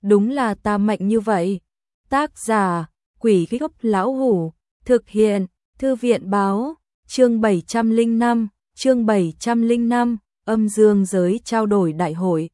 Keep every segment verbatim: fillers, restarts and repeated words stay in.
đúng là ta mạnh như vậy. Tác giả, Quỷ Gốc Lão Hủ, thực hiện, Thư viện báo, chương bảy trăm lẻ năm, chương bảy trăm lẻ năm, âm dương giới trao đổi đại hội.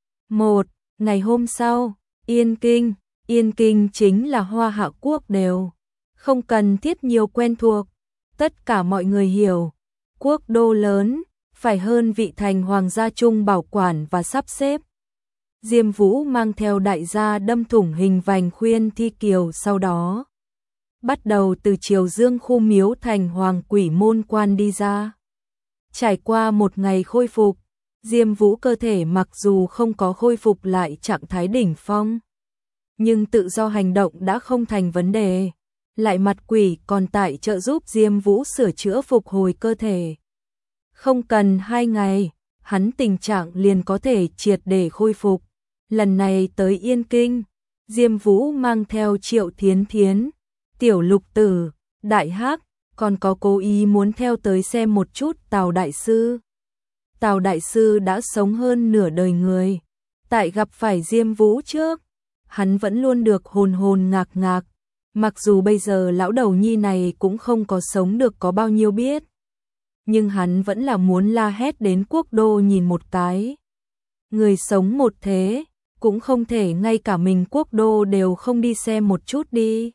một. Ngày hôm sau, Yên Kinh, Yên Kinh chính là Hoa Hạ quốc đều, không cần thiết nhiều quen thuộc, tất cả mọi người hiểu, quốc đô lớn, phải hơn vị thành hoàng gia chung bảo quản và sắp xếp. Diêm Vũ mang theo đại gia đâm thủng hình vành khuyên thi kiều, sau đó bắt đầu từ Triều Dương khu miếu thành hoàng quỷ môn quan đi ra. Trải qua một ngày khôi phục, Diêm Vũ cơ thể mặc dù không có khôi phục lại trạng thái đỉnh phong, nhưng tự do hành động đã không thành vấn đề. Lại mặt quỷ còn tại trợ giúp Diêm Vũ sửa chữa phục hồi cơ thể. Không cần hai ngày, hắn tình trạng liền có thể triệt để khôi phục. Lần này tới Yên Kinh, Diêm Vũ mang theo Triệu Thiến Thiến, Tiểu Lục Tử, Đại Hắc, còn có cố ý muốn theo tới xem một chút Tào Đại Sư. Tào Đại Sư đã sống hơn nửa đời người, tại gặp phải Diêm Vũ trước, hắn vẫn luôn được hồn hồn ngạc ngạc, mặc dù bây giờ lão đầu nhi này cũng không có sống được có bao nhiêu biết, nhưng hắn vẫn là muốn la hét đến quốc đô nhìn một cái. Người sống một thế, cũng không thể ngay cả mình quốc đô đều không đi xem một chút đi.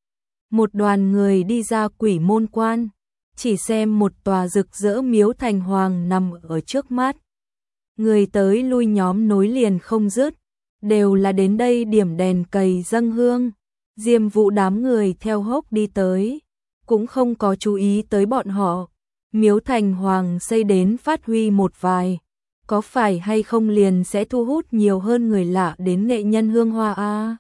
Một đoàn người đi ra quỷ môn quan, chỉ xem một tòa rực rỡ miếu thành hoàng nằm ở trước mắt. Người tới lui nhóm nối liền không dứt, đều là đến đây điểm đèn cầy dâng hương. Diêm Vũ đám người theo hốc đi tới, cũng không có chú ý tới bọn họ. Miếu thành hoàng xây đến phát huy một vài, có phải hay không liền sẽ thu hút nhiều hơn người lạ đến nghệ nhân hương hoa a?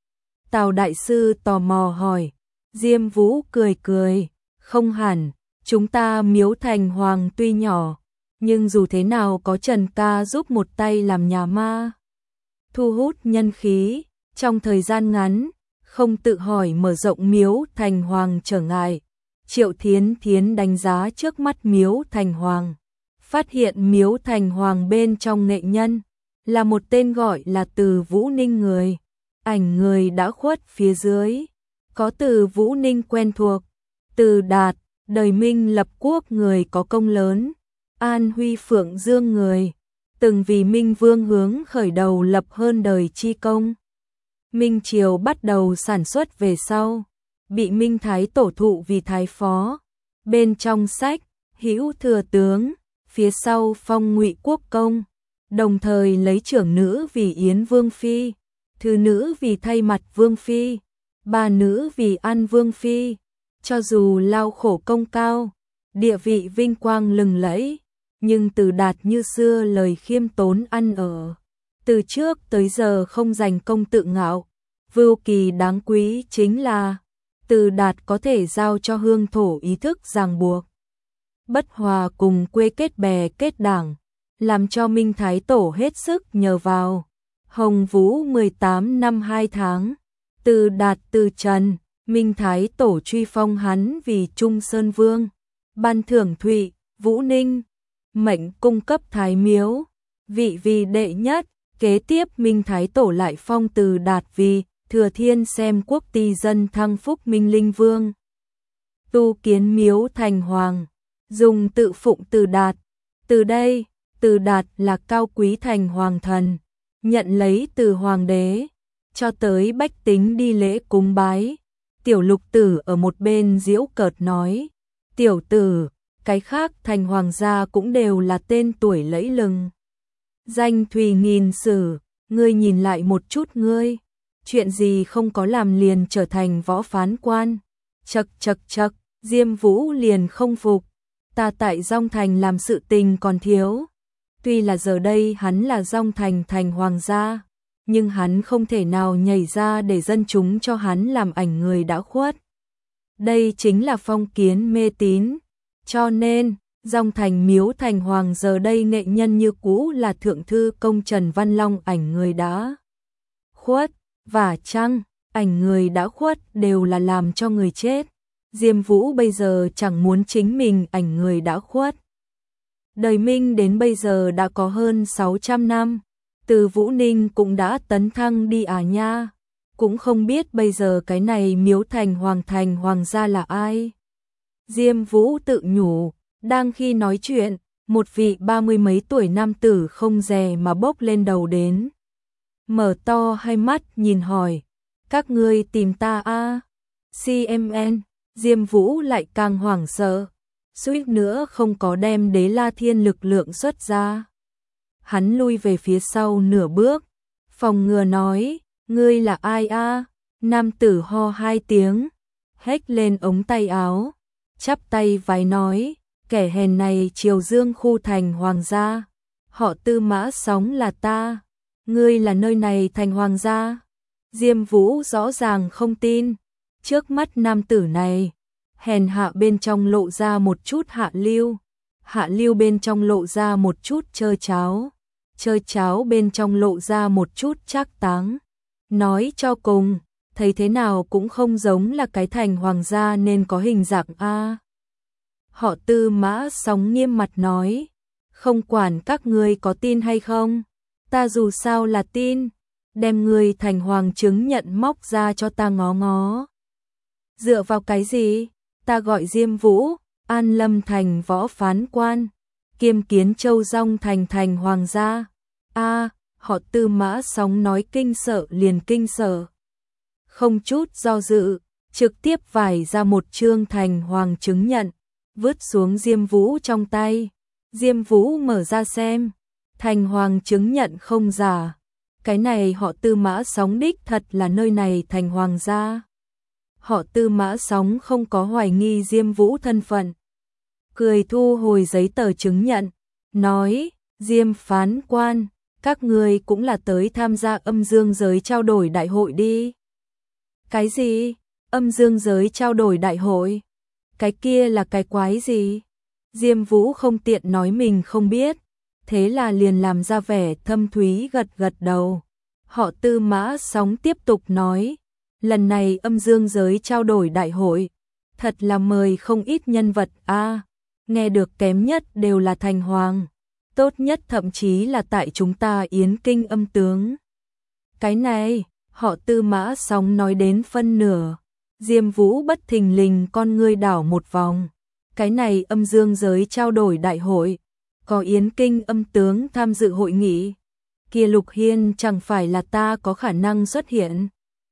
Tào Đại Sư tò mò hỏi. Diêm Vũ cười cười, không hẳn, chúng ta miếu thành hoàng tuy nhỏ, nhưng dù thế nào có Trần ca giúp một tay làm nhà ma, thu hút nhân khí, trong thời gian ngắn, không tự hỏi mở rộng miếu thành hoàng trở ngại. Triệu Thiến Thiến đánh giá trước mắt miếu thành hoàng, phát hiện miếu thành hoàng bên trong nghệ nhân là một tên gọi là Từ Vũ Ninh người, ảnh người đã khuất phía dưới, có Từ Vũ Ninh quen thuộc, Từ Đạt, đời Minh lập quốc người có công lớn, An Huy Phượng Dương người, từng vì Minh Vương hướng khởi đầu lập hơn đời chi công. Minh Triều bắt đầu sản xuất về sau, bị Minh Thái tổ thụ vì thái phó, bên trong sách, hữu thừa tướng, phía sau phong Ngụy quốc công, đồng thời lấy trưởng nữ vì Yến Vương Phi, thứ nữ vì thay mặt Vương Phi, ba nữ vì An Vương Phi, cho dù lao khổ công cao, địa vị vinh quang lừng lẫy, nhưng Từ Đạt như xưa lời khiêm tốn ăn ở, từ trước tới giờ không giành công tự ngạo. Vô kỳ đáng quý chính là Từ Đạt có thể giao cho hương thổ ý thức ràng buộc, bất hòa cùng quê kết bè kết đảng, làm cho Minh Thái tổ hết sức nhờ vào. Hồng Vũ mười tám năm hai tháng, Từ Đạt từ trần, Minh Thái tổ truy phong hắn vì Trung Sơn Vương, ban thưởng Thụy, Vũ Ninh, mệnh cung cấp thái miếu, vị vì đệ nhất. Kế tiếp Minh Thái tổ lại phong Từ Đạt vì Thừa Thiên xem quốc ty dân thăng phúc Minh Linh Vương. Tu kiến miếu thành hoàng, dùng tự phụng Từ Đạt. Từ đây, Từ Đạt là cao quý thành hoàng thần, nhận lấy từ hoàng đế, cho tới bách tính đi lễ cúng bái. Tiểu Lục Tử ở một bên giễu cợt nói, tiểu tử, cái khác thành hoàng gia cũng đều là tên tuổi lẫy lừng. Danh thùy nghìn sử, ngươi nhìn lại một chút ngươi. Chuyện gì không có làm liền trở thành võ phán quan. Chậc chậc chậc, Diêm Vũ liền không phục. Ta tại Dong Thành làm sự tình còn thiếu. Tuy là giờ đây hắn là Dong Thành thành hoàng gia, nhưng hắn không thể nào nhảy ra để dân chúng cho hắn làm ảnh người đã khuất. Đây chính là phong kiến mê tín. Cho nên, Dong Thành miếu thành hoàng giờ đây nghệ nhân như cũ là thượng thư công Trần Văn Long ảnh người đã khuất. Và chăng, ảnh người đã khuất đều là làm cho người chết. Diêm Vũ bây giờ chẳng muốn chính mình ảnh người đã khuất. Đời Minh đến bây giờ đã có hơn sáu trăm năm, Từ Vũ Ninh cũng đã tấn thăng đi à nha, cũng không biết bây giờ cái này Miếu Thành Hoàng Thành Hoàng gia là ai. Diêm Vũ tự nhủ, đang khi nói chuyện, một vị ba mươi mấy tuổi nam tử không dè mà bốc lên đầu đến. Mở to hai mắt nhìn hỏi, các ngươi tìm ta a? xê em en, Diêm Vũ lại càng hoảng sợ, suýt nữa không có đem Đế La Thiên lực lượng xuất ra. Hắn lui về phía sau nửa bước, phòng ngừa nói, ngươi là ai a? Nam tử ho hai tiếng, hét lên ống tay áo, chắp tay vái nói, kẻ hèn này Triều Dương khu thành hoàng gia, họ Tư Mã Sóng là ta, ngươi là nơi này thành hoàng gia. Diêm Vũ rõ ràng không tin, trước mắt nam tử này, hèn hạ bên trong lộ ra một chút hạ lưu, hạ lưu bên trong lộ ra một chút chơi cháo, chơi cháo bên trong lộ ra một chút trác táng. Nói cho cùng, thấy thế nào cũng không giống là cái thành hoàng gia nên có hình dạng a. Họ Tư Mã Sóng nghiêm mặt nói, không quản các ngươi có tin hay không, ta dù sao là tin, đem ngươi thành hoàng chứng nhận móc ra cho ta ngó ngó. Dựa vào cái gì? Ta gọi Diêm Vũ, An Lâm thành võ phán quan, kiêm Kiến Châu Dong thành thành hoàng gia. A, họ Tư Mã Sóng nói kinh sợ liền kinh sợ. Không chút do dự, trực tiếp vải ra một chương thành hoàng chứng nhận, vứt xuống Diêm Vũ trong tay. Diêm Vũ mở ra xem, thành hoàng chứng nhận không giả. Cái này họ Tư Mã Sóng đích thật là nơi này thành hoàng gia. Họ Tư Mã Sóng không có hoài nghi Diêm Vũ thân phận. Cười thu hồi giấy tờ chứng nhận, nói, Diêm phán quan, các người cũng là tới tham gia âm dương giới trao đổi đại hội đi. Cái gì? Âm dương giới trao đổi đại hội? Cái kia là cái quái gì? Diêm Vũ không tiện nói mình không biết, thế là liền làm ra vẻ thâm thúy gật gật đầu. Họ Tư Mã Sóng tiếp tục nói, lần này âm dương giới trao đổi đại hội, thật là mời không ít nhân vật a, nghe được kém nhất đều là thành hoàng, tốt nhất thậm chí là tại chúng ta Yến Kinh âm tướng. Cái này, họ Tư Mã Sóng nói đến phân nửa, Diêm Vũ bất thình lình con ngươi đảo một vòng. Cái này âm dương giới trao đổi đại hội, có Yến Kinh âm tướng tham dự hội nghị, kia Lục Hiên chẳng phải là ta có khả năng xuất hiện.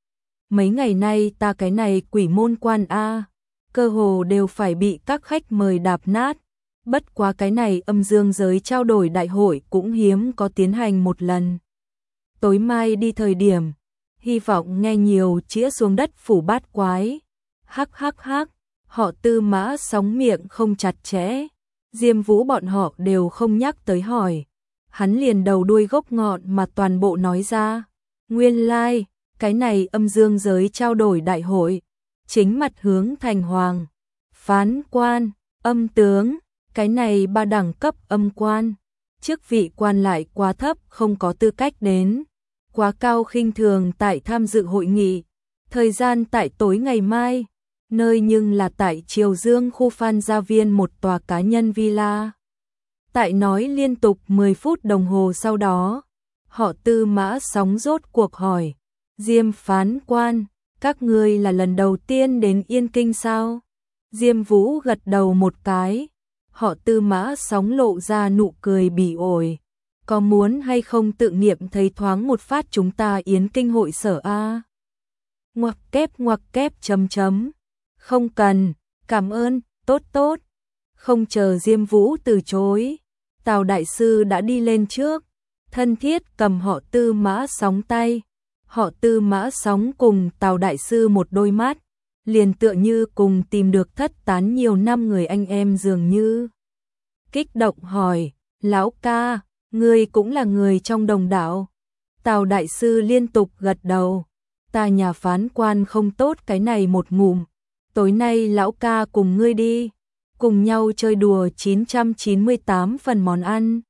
Mấy ngày nay ta cái này quỷ môn quan a, cơ hồ đều phải bị các khách mời đạp nát, bất quá cái này âm dương giới trao đổi đại hội cũng hiếm có tiến hành một lần. Tối mai đi thời điểm, hy vọng nghe nhiều chĩa xuống đất phủ bát quái. Hắc hắc hắc, họ Tư Mã Sóng miệng không chặt chẽ, Diêm Vũ bọn họ đều không nhắc tới hỏi. Hắn liền đầu đuôi gốc ngọn mà toàn bộ nói ra. Nguyên lai, like, cái này âm dương giới trao đổi đại hội, chính mặt hướng thành hoàng, phán quan, âm tướng, cái này ba đẳng cấp âm quan, chức vị quan lại quá thấp không có tư cách đến, quá cao khinh thường tại tham dự hội nghị, thời gian tại tối ngày mai, nơi nhưng là tại Triều Dương khu Phan Gia Viên một tòa cá nhân villa. Tại nói liên tục mười phút đồng hồ sau đó, họ Tư Mã Sóng rốt cuộc hỏi, Diêm phán quan, các ngươi là lần đầu tiên đến Yên Kinh sao? Diêm Vũ gật đầu một cái, họ Tư Mã Sóng lộ ra nụ cười bỉ ổi, có muốn hay không tự nghiệm thấy thoáng một phát chúng ta Yến Kinh hội sở a? Ngoặc kép ngoặc kép chấm chấm, không cần, cảm ơn, tốt tốt. Không chờ Diêm Vũ từ chối, Tào đại sư đã đi lên trước, thân thiết cầm họ Tư Mã Sóng tay. Họ Tư Mã Sóng cùng Tào đại sư một đôi mắt, liền tựa như cùng tìm được thất tán nhiều năm người anh em dường như. Kích động hỏi, lão ca, ngươi cũng là người trong đồng đạo. Tào đại sư liên tục gật đầu, ta nhà phán quan không tốt cái này một ngụm, tối nay lão ca cùng ngươi đi, cùng nhau chơi đùa chín trăm chín mươi tám phần món ăn.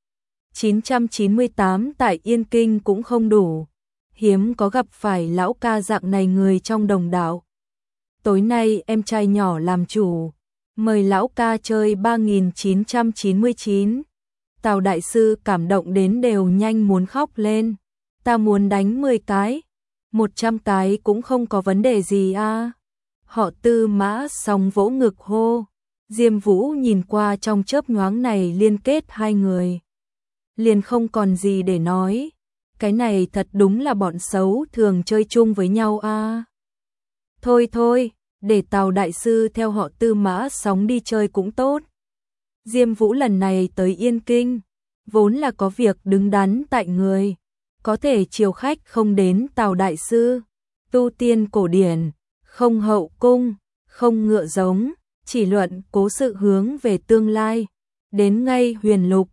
chín trăm chín mươi tám tại Yên Kinh cũng không đủ, hiếm có gặp phải lão ca dạng này người trong đồng đạo. Tối nay em trai nhỏ làm chủ, mời lão ca chơi ba nghìn chín trăm chín mươi chín. Tào đại sư cảm động đến đều nhanh muốn khóc lên. Ta muốn đánh mười cái, một trăm cái cũng không có vấn đề gì a. Họ Tư Mã Sóng vỗ ngực hô. Diêm Vũ nhìn qua trong chớp nhoáng này liên kết hai người, liền không còn gì để nói. Cái này thật đúng là bọn xấu thường chơi chung với nhau a. Thôi thôi, để Tào đại sư theo họ Tư Mã Sóng đi chơi cũng tốt. Diêm Vũ lần này tới Yên Kinh, vốn là có việc đứng đắn tại người, có thể chiều khách không đến Tào đại sư. Tu tiên cổ điển, không hậu cung, không ngựa giống, chỉ luận cố sự hướng về tương lai. Đến ngay huyền lục,